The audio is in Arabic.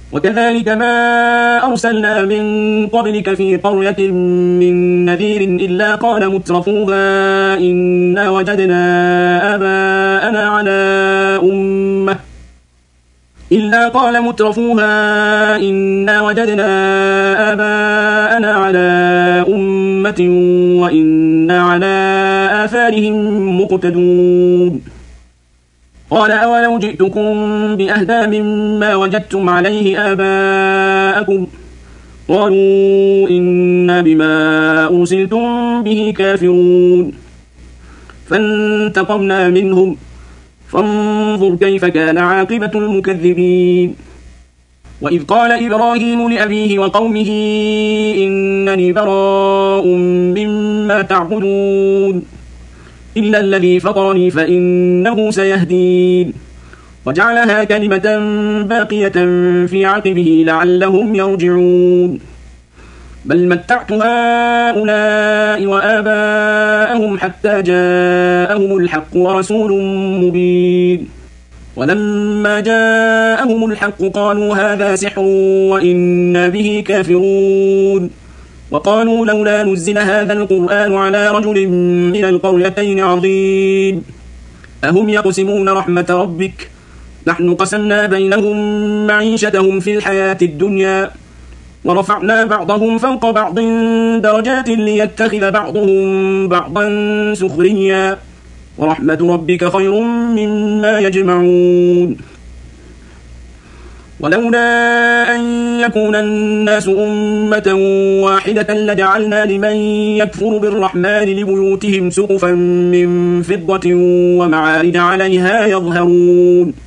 وكذلك ما أرسلنا من قبلك في قرية من نذير إلا قال مترفوها إنا وجدنا آباءنا على أمة وإنا على آثارهم مقتدون. قال أولو جئتكم بأهدى مما وجدتم عليه آباءكم قالوا إنا بما أرسلتم به كافرون. فانتقمنا منهم فانظر كيف كان عاقبة المكذبين. وإذ قال إبراهيم لأبيه وقومه إنني براء مما تعبدون إلا الذي فطرني فإنه سيهدين. وجعلها كلمة باقية في عقبه لعلهم يرجعون. بل متعت هؤلاء وآباءهم حتى جاءهم الحق ورسول مبين. ولما جاءهم الحق قالوا هذا سحر وإنا به كافرون. وقالوا لولا نزل هذا القرآن على رجل من القريتين عظيم. أهم يقسمون رحمة ربك نحن قسمنا بينهم معيشتهم في الحياة الدنيا ورفعنا بعضهم فوق بعض درجات ليتخذ بعضهم بعضا سخريا ورحمة ربك خير مما يجمعون. ولولا أن يكون الناس أمة واحدة لجعلنا لمن يكفر بالرحمن لبيوتهم سقفا من فضة ومعارج عليها يظهرون.